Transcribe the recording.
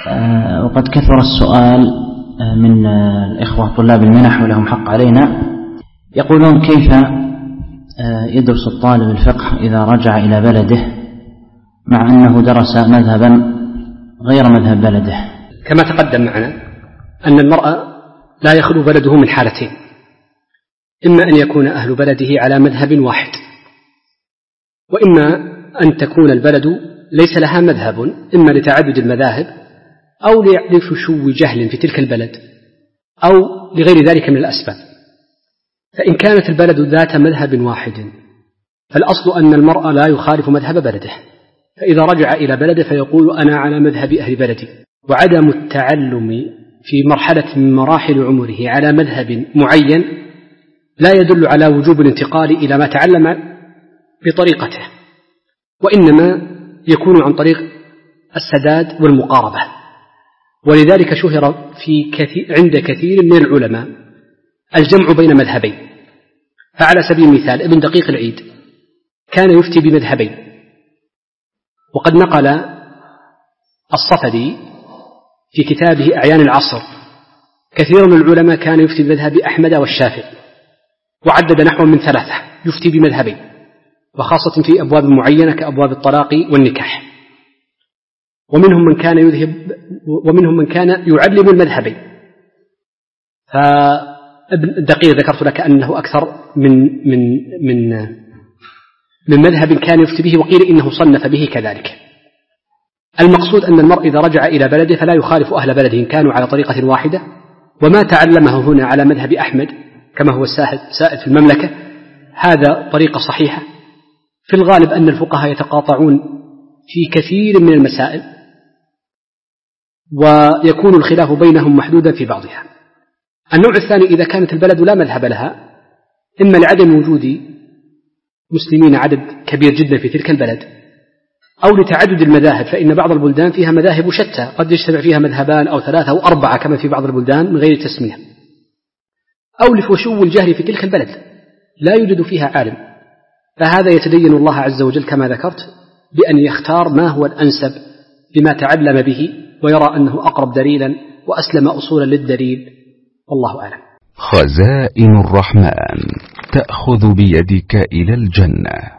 وقد كثر السؤال من الإخوة طلاب المنح ولهم حق علينا، يقولون كيف يدرس الطالب الفقه إذا رجع إلى بلده مع أنه درس مذهبا غير مذهب بلده؟ كما تقدم معنا أن المرء لا يخلو بلده من حالتين: إما أن يكون أهل بلده على مذهب واحد، وإما أن تكون البلد ليس لها مذهب، إما لتعدد المذاهب أو لفشو جهل في تلك البلد أو لغير ذلك من الأسباب. فإن كانت البلد ذات مذهب واحد فالأصل أن المرء لا يخالف مذهب بلده، فإذا رجع إلى بلده فيقول أنا على مذهب أهل بلدي. وعدم التعلم في مرحلة من مراحل عمره على مذهب معين لا يدل على وجوب الانتقال إلى ما تعلم بطريقته، وإنما يكون عن طريق السداد والمقاربة. ولذلك شهر عند كثير من العلماء الجمع بين مذهبين. فعلى سبيل المثال ابن دقيق العيد كان يفتي بمذهبين، وقد نقل الصفدي في كتابه أعيان العصر كثير من العلماء كان يفتي بمذهب أحمد والشافعي، وعدد نحو من 3 يفتي بمذهبين، وخاصة في أبواب معينة كأبواب الطلاق والنكاح. ومنهم من كان يعلم المذهبين. فابن دقيق ذكرت لك أنه أكثر من مذهب كان يفتي به، وقيل إنه صنف به كذلك. المقصود أن المرء إذا رجع إلى بلده فلا يخالف أهل بلده إن كانوا على طريقة واحدة، وما تعلمه هنا على مذهب أحمد كما هو السائد في المملكة هذا طريقة صحيحة. في الغالب أن الفقهاء يتقاطعون في كثير من المسائل، ويكون الخلاف بينهم محدودا في بعضها. النوع الثاني: إذا كانت البلد لا مذهب لها، إما لعدم وجود مسلمين عدد كبير جدا في تلك البلد، أو لتعدد المذاهب، فإن بعض البلدان فيها مذاهب شتى قد يجتمع فيها مذهبان أو 3 أو 4 كما في بعض البلدان من غير تسمية، أو لفشو الجهل في تلك البلد لا يوجد فيها عالم. فهذا يتدين الله عز وجل كما ذكرت بأن يختار ما هو الأنسب لما تعلم به، ويرى أنه أقرب دليلا وأسلم أصولا للدليل، والله أعلم. خزائن الرحمن تأخذ بيدك إلى الجنة.